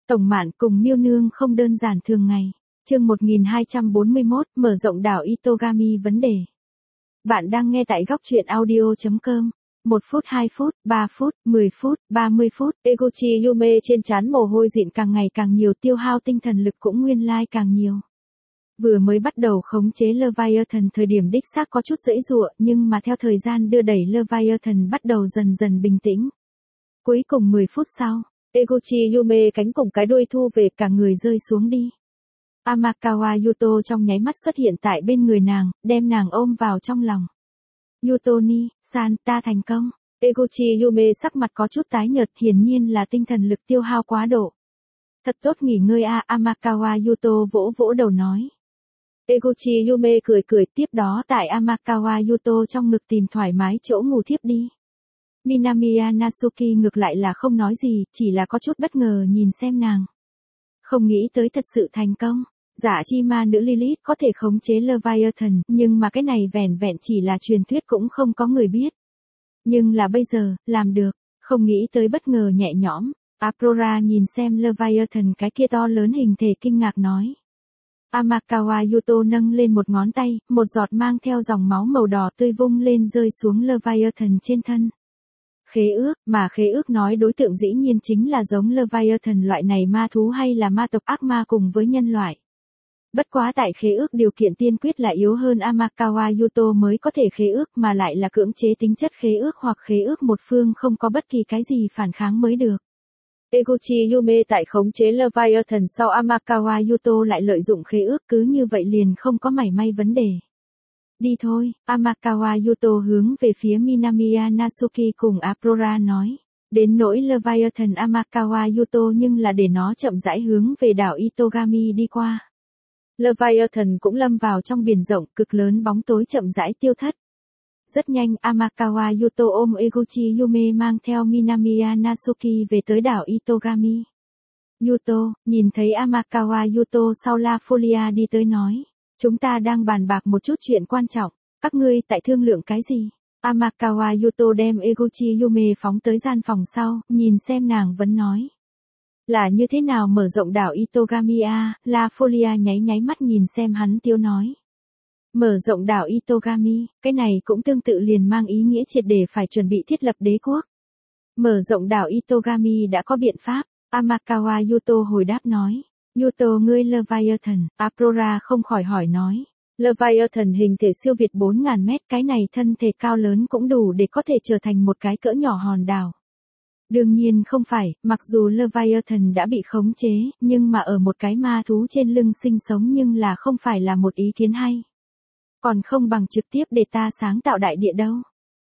Tổng Mạn cùng Miêu Nương không đơn giản thường ngày. Chương 1241, mở rộng đảo Itogami vấn đề. Bạn đang nghe tại góc truyện audio.com. 1 phút, 2 phút, 3 phút, 10 phút, 30 phút. Eguchi Yume trên trán mồ hôi dịn càng ngày càng nhiều, tiêu hao tinh thần lực cũng nguyên lai càng nhiều. Vừa mới bắt đầu khống chế Leviathan thời điểm đích xác có chút dễ dụa, nhưng mà theo thời gian đưa đẩy Leviathan bắt đầu dần dần bình tĩnh. Cuối cùng 10 phút sau, Eguchi Yume cánh cùng cái đuôi thu về, cả người rơi xuống đi. Amakawa Yuto trong nháy mắt xuất hiện tại bên người nàng, đem nàng ôm vào trong lòng. Yutoni-san, ta thành công. Eguchi Yume sắc mặt có chút tái nhợt, hiển nhiên là tinh thần lực tiêu hao quá độ. Thật tốt nghỉ ngơi a, Amakawa Yuto vỗ vỗ đầu nói. Eguchi Yume cười cười, tiếp đó tại Amakawa Yuto trong ngực tìm thoải mái chỗ ngủ thiếp đi. Minamiya Natsuki ngược lại là không nói gì, chỉ là có chút bất ngờ nhìn xem nàng. Không nghĩ tới thật sự thành công. Giả chi ma nữ Lilith có thể khống chế Leviathan, nhưng mà cái này vẻn vẹn chỉ là truyền thuyết, cũng không có người biết. Nhưng là bây giờ, làm được, không nghĩ tới bất ngờ nhẹ nhõm. Aurora nhìn xem Leviathan cái kia to lớn hình thể kinh ngạc nói. Amakawa Yuto nâng lên một ngón tay, một giọt mang theo dòng máu màu đỏ tươi vung lên rơi xuống Leviathan trên thân. Khế ước, mà khế ước nói đối tượng dĩ nhiên chính là giống Leviathan loại này ma thú hay là ma tộc ác ma cùng với nhân loại. Bất quá tại khế ước điều kiện tiên quyết là yếu hơn Amakawa Yuto mới có thể khế ước, mà lại là cưỡng chế tính chất khế ước hoặc khế ước một phương không có bất kỳ cái gì phản kháng mới được. Eguchi Yume tại khống chế Leviathan sau Amakawa Yuto lại lợi dụng khế ước, cứ như vậy liền không có mảy may vấn đề. Đi thôi, Amakawa Yuto hướng về phía Minamiya Natsuki cùng Aurora nói. Đến nỗi Leviathan Amakawa Yuto nhưng là để nó chậm rãi hướng về đảo Itogami đi qua. Leviathan cũng lâm vào trong biển rộng, cực lớn bóng tối chậm rãi tiêu thất. Rất nhanh Amakawa Yuto ôm Eguchi Yume mang theo Minamiya Natsuki về tới đảo Itogami. Yuto, nhìn thấy Amakawa Yuto sau La Folia đi tới nói. Chúng ta đang bàn bạc một chút chuyện quan trọng, các ngươi tại thương lượng cái gì? Amakawa Yuto đem Eguchi Yume phóng tới gian phòng sau, nhìn xem nàng vẫn nói. Là như thế nào mở rộng đảo Itogami a? La Folia nháy nháy mắt nhìn xem hắn tiêu nói. Mở rộng đảo Itogami, cái này cũng tương tự liền mang ý nghĩa triệt để phải chuẩn bị thiết lập đế quốc. Mở rộng đảo Itogami đã có biện pháp, Amakawa Yuto hồi đáp nói. Yuto ngươi Leviathan, Aurora không khỏi hỏi nói. Leviathan hình thể siêu việt 4.000 mét, cái này thân thể cao lớn cũng đủ để có thể trở thành một cái cỡ nhỏ hòn đảo. Đương nhiên không phải, mặc dù Leviathan đã bị khống chế, nhưng mà ở một cái ma thú trên lưng sinh sống nhưng là không phải là một ý kiến hay. Còn không bằng trực tiếp để ta sáng tạo đại địa đâu.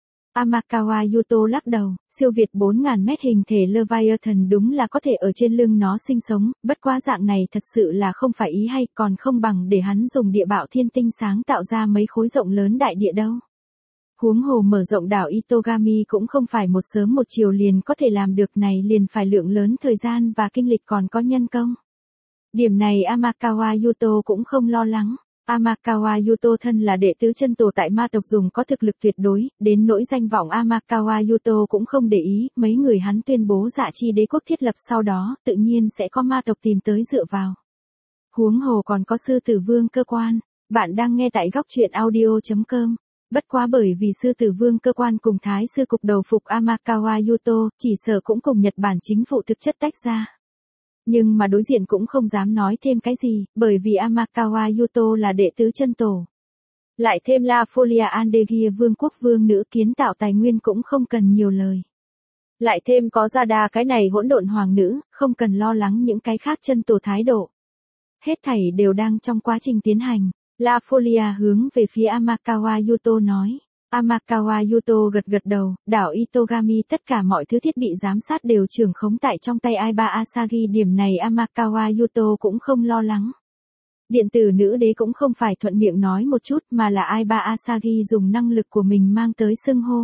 Amakawa Yuto lắc đầu, siêu việt 4.000 mét hình thể Leviathan đúng là có thể ở trên lưng nó sinh sống, bất quá dạng này thật sự là không phải ý hay, còn không bằng để hắn dùng địa bạo thiên tinh sáng tạo ra mấy khối rộng lớn đại địa đâu. Huống hồ mở rộng đảo Itogami cũng không phải một sớm một chiều liền có thể làm được, này liền phải lượng lớn thời gian và kinh lịch còn có nhân công. Điểm này Amakawa Yuto cũng không lo lắng. Amakawa Yuto thân là đệ tứ chân tổ tại ma tộc dùng có thực lực tuyệt đối, đến nỗi danh vọng Amakawa Yuto cũng không để ý, mấy người hắn tuyên bố dạ chi đế quốc thiết lập sau đó, tự nhiên sẽ có ma tộc tìm tới dựa vào. Huống hồ còn có sư tử vương cơ quan, bạn đang nghe tại góc truyện audio.com. Bất quá bởi vì sư tử vương cơ quan cùng thái sư cục đầu phục Amakawa Yuto, chỉ sợ cũng cùng Nhật Bản chính phủ thực chất tách ra. Nhưng mà đối diện cũng không dám nói thêm cái gì, bởi vì Amakawa Yuto là đệ tứ chân tổ. Lại thêm La Folia Andegia vương quốc vương nữ kiến tạo tài nguyên cũng không cần nhiều lời. Lại thêm có Zada cái này hỗn độn hoàng nữ, không cần lo lắng những cái khác chân tổ thái độ. Hết thảy đều đang trong quá trình tiến hành. La Folia hướng về phía Amakawa Yuto nói. Amakawa Yuto gật gật đầu, đảo Itogami tất cả mọi thứ thiết bị giám sát đều trưởng khống tại trong tay Aiba Asagi, điểm này Amakawa Yuto cũng không lo lắng. Điện tử nữ đế cũng không phải thuận miệng nói một chút mà là Aiba Asagi dùng năng lực của mình mang tới xưng hô.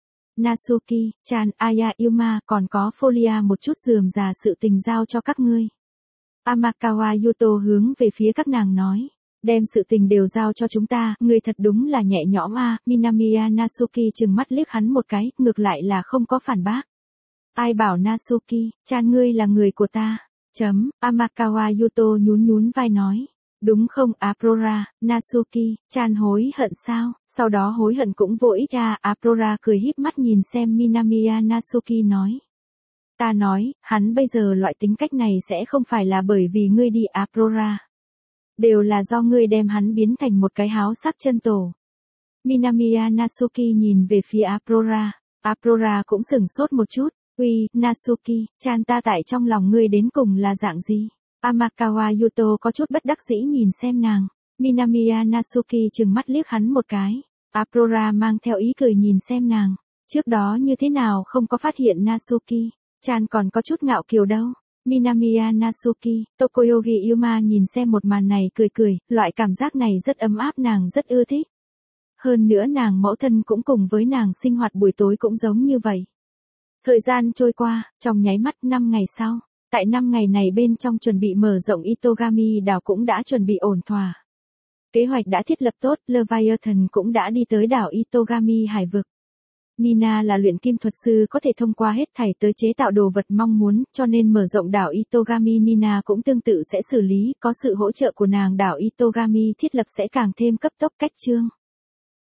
Natsuki, Chan, Aya Yuma, còn có Folia một chút rườm rà sự tình giao cho các ngươi. Amakawa Yuto hướng về phía các nàng nói. Đem sự tình đều giao cho chúng ta, người thật đúng là nhẹ nhõm a. Minamiya Natsuki trừng mắt liếc hắn một cái, ngược lại là không có phản bác. Ai bảo Natsuki, Chan ngươi là người của ta. Amakawa Yuto nhún nhún vai nói. Đúng không Aurora, Natsuki, chan hối hận sao? Sau đó hối hận cũng vô ích à, Aurora cười híp mắt nhìn xem Minamiya Natsuki nói. Ta nói, hắn bây giờ loại tính cách này sẽ không phải là bởi vì ngươi đi Aurora. Đều là do ngươi đem hắn biến thành một cái háo sắc chân tổ. Minamiya Natsuki nhìn về phía Aurora. Aurora cũng sửng sốt một chút. Uy, Natsuki, chan ta tại trong lòng ngươi đến cùng là dạng gì? Amakawa Yuto có chút bất đắc dĩ nhìn xem nàng. Minamiya Natsuki trừng mắt liếc hắn một cái. Aurora mang theo ý cười nhìn xem nàng. Trước đó như thế nào không có phát hiện Natsuki. Chan còn có chút ngạo kiều đâu. Minamiya Natsuki, Tokoyogi Yuma nhìn xem một màn này cười cười, loại cảm giác này rất ấm áp nàng rất ưa thích. Hơn nữa nàng mẫu thân cũng cùng với nàng sinh hoạt buổi tối cũng giống như vậy. Thời gian trôi qua, trong nháy mắt 5 ngày sau. Tại 5 ngày này bên trong chuẩn bị mở rộng Itogami đảo cũng đã chuẩn bị ổn thỏa. Kế hoạch đã thiết lập tốt, Leviathan cũng đã đi tới đảo Itogami hải vực. Nina là luyện kim thuật sư có thể thông qua hết thảy tới chế tạo đồ vật mong muốn, cho nên mở rộng đảo Itogami Nina cũng tương tự sẽ xử lý, có sự hỗ trợ của nàng đảo Itogami thiết lập sẽ càng thêm cấp tốc cách chương.